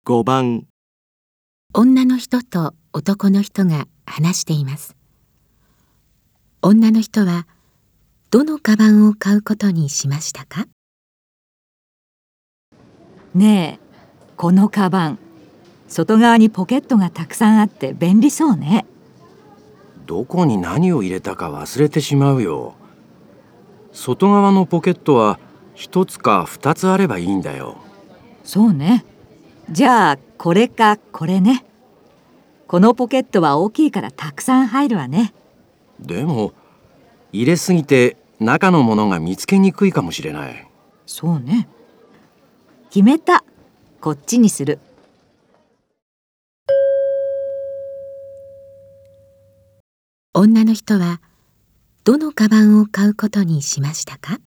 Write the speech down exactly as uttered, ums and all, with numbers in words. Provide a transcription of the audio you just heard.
ごばん、 女の人と男の人が話しています。女の人はどのカバンを買うことにしましたか？ ねえ、このカバン、外側にポケットがたくさんあって便利そうね。 どこに何を入れたか忘れてしまうよ。外側のポケットは一つか二つあればいいんだよ。 そうね。じゃあこれかこれね。このポケットは大きいからたくさん入るわね。 でも入れすぎて中のものが見つけにくいかもしれない。 そうね。決めた。こっちにする。 女の人はどのカバンを買うことにしましたか？